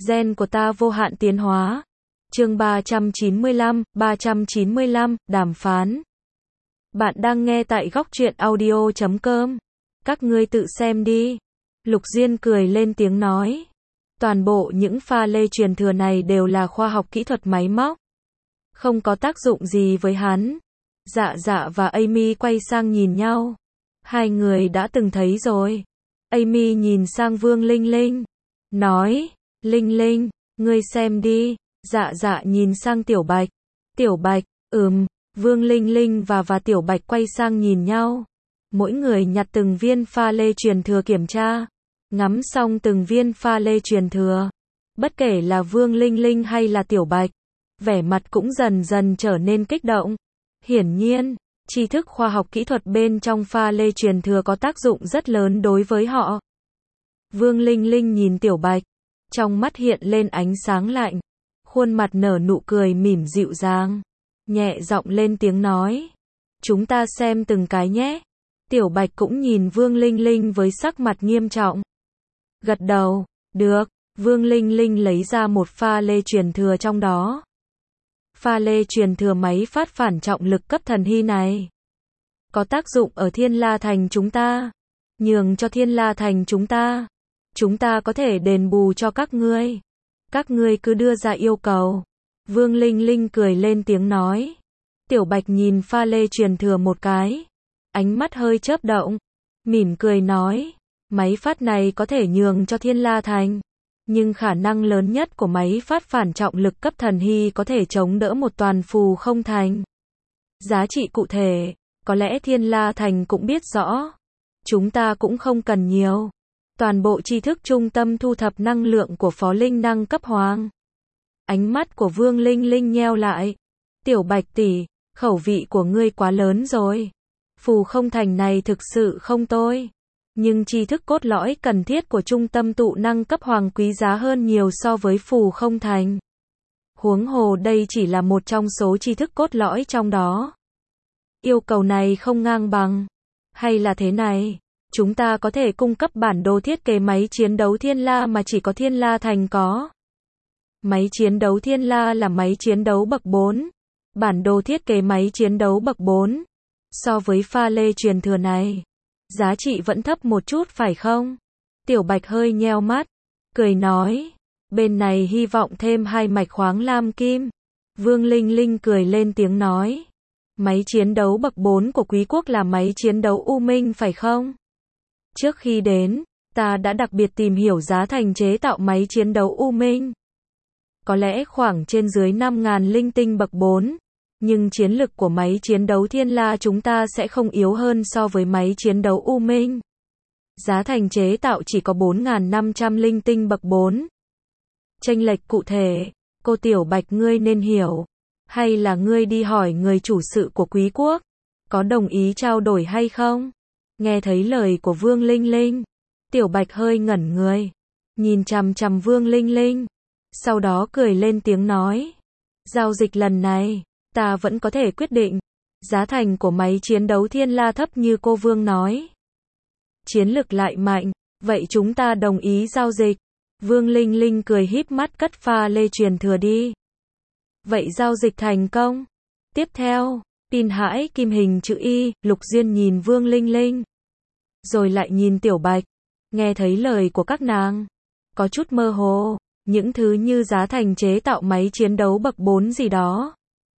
Gen của ta vô hạn tiến hóa. Chương 395, đàm phán. Bạn đang nghe tại góc truyện audio.com. Các ngươi tự xem đi. Lục Diên cười lên tiếng nói. Toàn bộ những pha lê truyền thừa này đều là khoa học kỹ thuật máy móc. Không có tác dụng gì với hắn. Dạ dạ và Amy quay sang nhìn nhau. Hai người đã từng thấy rồi. Amy nhìn sang Vương Linh Linh. Nói, Linh Linh, ngươi xem đi. Dạ dạ nhìn sang Tiểu Bạch. Tiểu Bạch, Vương Linh Linh và Tiểu Bạch quay sang nhìn nhau. Mỗi người nhặt từng viên pha lê truyền thừa kiểm tra. Ngắm xong từng viên pha lê truyền thừa. Bất kể là Vương Linh Linh hay là Tiểu Bạch, vẻ mặt cũng dần dần trở nên kích động. Hiển nhiên, tri thức khoa học kỹ thuật bên trong pha lê truyền thừa có tác dụng rất lớn đối với họ. Vương Linh Linh nhìn Tiểu Bạch, trong mắt hiện lên ánh sáng lạnh, khuôn mặt nở nụ cười mỉm dịu dàng, nhẹ giọng lên tiếng nói. Chúng ta xem từng cái nhé. Tiểu Bạch cũng nhìn Vương Linh Linh với sắc mặt nghiêm trọng. Gật đầu, được. Vương Linh Linh lấy ra một pha lê truyền thừa trong đó. Pha lê truyền thừa máy phát phản trọng lực cấp thần hy này có tác dụng ở Thiên La Thành chúng ta. Nhường cho Thiên La Thành chúng ta có thể đền bù cho các ngươi. Các ngươi cứ đưa ra yêu cầu. Vương Linh Linh cười lên tiếng nói. Tiểu Bạch nhìn pha lê truyền thừa một cái, ánh mắt hơi chớp động, mỉm cười nói, máy phát này có thể nhường cho Thiên La Thành, nhưng khả năng lớn nhất của máy phát phản trọng lực cấp thần hy có thể chống đỡ một toàn phù không thành. Giá trị cụ thể, có lẽ Thiên La Thành cũng biết rõ. Chúng ta cũng không cần nhiều. Toàn bộ tri thức trung tâm thu thập năng lượng của phó linh năng cấp hoàng. Ánh mắt của Vương Linh Linh nheo lại. Tiểu Bạch tỷ, khẩu vị của ngươi quá lớn rồi. Phù không thành này thực sự không tôi. Nhưng tri thức cốt lõi cần thiết của trung tâm tụ năng cấp hoàng quý giá hơn nhiều so với phù không thành. Huống hồ đây chỉ là một trong số tri thức cốt lõi trong đó. Yêu cầu này không ngang bằng. Hay là thế này, chúng ta có thể cung cấp bản đồ thiết kế máy chiến đấu Thiên La mà chỉ có Thiên La Thành có. Máy chiến đấu Thiên La là máy chiến đấu bậc 4. Bản đồ thiết kế máy chiến đấu bậc 4. So với pha lê truyền thừa này, giá trị vẫn thấp một chút phải không? Tiểu Bạch hơi nheo mắt, cười nói, bên này hy vọng thêm 2 mạch khoáng lam kim. Vương Linh Linh cười lên tiếng nói, máy chiến đấu bậc 4 của quý quốc là máy chiến đấu U Minh phải không? Trước khi đến, ta đã đặc biệt tìm hiểu giá thành chế tạo máy chiến đấu U Minh. Có lẽ khoảng trên dưới 5.000 linh tinh bậc 4. Nhưng chiến lực của máy chiến đấu Thiên La chúng ta sẽ không yếu hơn so với máy chiến đấu U Minh. Giá thành chế tạo chỉ có 4.500 linh tinh bậc 4. Chênh lệch cụ thể, cô Tiểu Bạch ngươi nên hiểu. Hay là ngươi đi hỏi người chủ sự của quý quốc, có đồng ý trao đổi hay không? Nghe thấy lời của Vương Linh Linh, Tiểu Bạch hơi ngẩn người, nhìn chằm chằm Vương Linh Linh, sau đó cười lên tiếng nói. Giao dịch lần này, ta vẫn có thể quyết định. Giá thành của máy chiến đấu Thiên La thấp như cô Vương nói. Chiến lực lại mạnh, vậy chúng ta đồng ý giao dịch. Vương Linh Linh cười híp mắt cất pha lê truyền thừa đi. Vậy giao dịch thành công. Tiếp theo, tin hãi kim hình chữ Y, Lục Diên nhìn Vương Linh Linh. Rồi lại nhìn Tiểu Bạch. Nghe thấy lời của các nàng. Có chút mơ hồ, những thứ như giá thành chế tạo máy chiến đấu bậc 4 gì đó.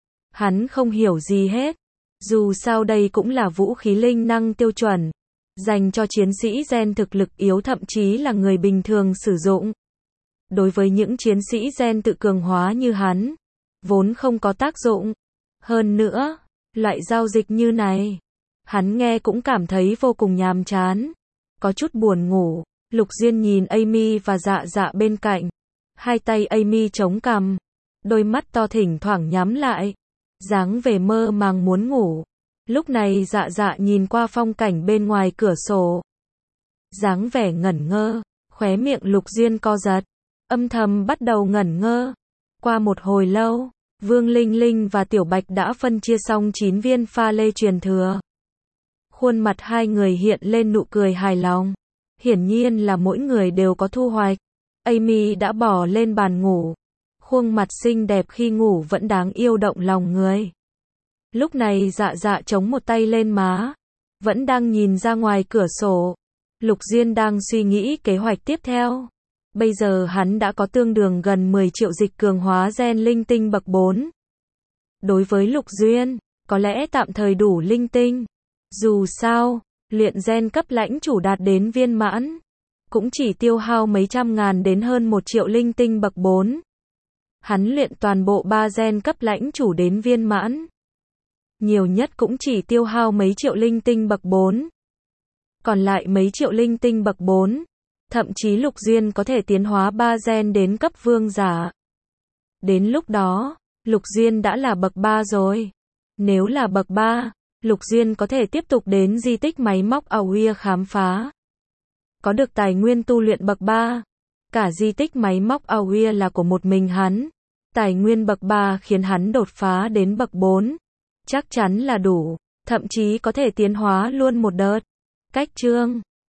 Hắn không hiểu gì hết. Dù sao đây cũng là vũ khí linh năng tiêu chuẩn, dành cho chiến sĩ gen thực lực yếu thậm chí là người bình thường sử dụng. Đối với những chiến sĩ gen tự cường hóa như hắn, vốn không có tác dụng. Hơn nữa, loại giao dịch như này, hắn nghe cũng cảm thấy vô cùng nhàm chán. Có chút buồn ngủ, Lục Diên nhìn Amy và dạ dạ bên cạnh. Hai tay Amy chống cằm, đôi mắt to thỉnh thoảng nhắm lại. Dáng vẻ mơ màng muốn ngủ. Lúc này dạ dạ nhìn qua phong cảnh bên ngoài cửa sổ. Dáng vẻ ngẩn ngơ, khóe miệng Lục Diên co giật, âm thầm bắt đầu ngẩn ngơ. Qua một hồi lâu, Vương Linh Linh và Tiểu Bạch đã phân chia xong 9 viên pha lê truyền thừa. Khuôn mặt hai người hiện lên nụ cười hài lòng. Hiển nhiên là mỗi người đều có thu hoạch. Amy đã bò lên bàn ngủ. Khuôn mặt xinh đẹp khi ngủ vẫn đáng yêu động lòng người. Lúc này Dạ Dạ chống một tay lên má, vẫn đang nhìn ra ngoài cửa sổ. Lục Diên đang suy nghĩ kế hoạch tiếp theo. Bây giờ hắn đã có tương đương gần 10 triệu dịch cường hóa gen linh tinh bậc 4. Đối với Lục Duyên, có lẽ tạm thời đủ linh tinh. Dù sao, luyện gen cấp lãnh chủ đạt đến viên mãn, cũng chỉ tiêu hao mấy trăm ngàn đến hơn 1 triệu linh tinh bậc 4. Hắn luyện toàn bộ 3 gen cấp lãnh chủ đến viên mãn, nhiều nhất cũng chỉ tiêu hao mấy triệu linh tinh bậc 4. Còn lại mấy triệu linh tinh bậc 4, thậm chí Lục Duyên có thể tiến hóa 3 gen đến cấp vương giả. Đến lúc đó, Lục Duyên đã là bậc 3 rồi. Nếu là bậc 3, Lục Duyên có thể tiếp tục đến di tích máy móc Auia khám phá. Có được tài nguyên tu luyện bậc 3, cả di tích máy móc Auia là của một mình hắn. Tài nguyên bậc 3 khiến hắn đột phá đến bậc 4. Chắc chắn là đủ, thậm chí có thể tiến hóa luôn một đợt. Cách chương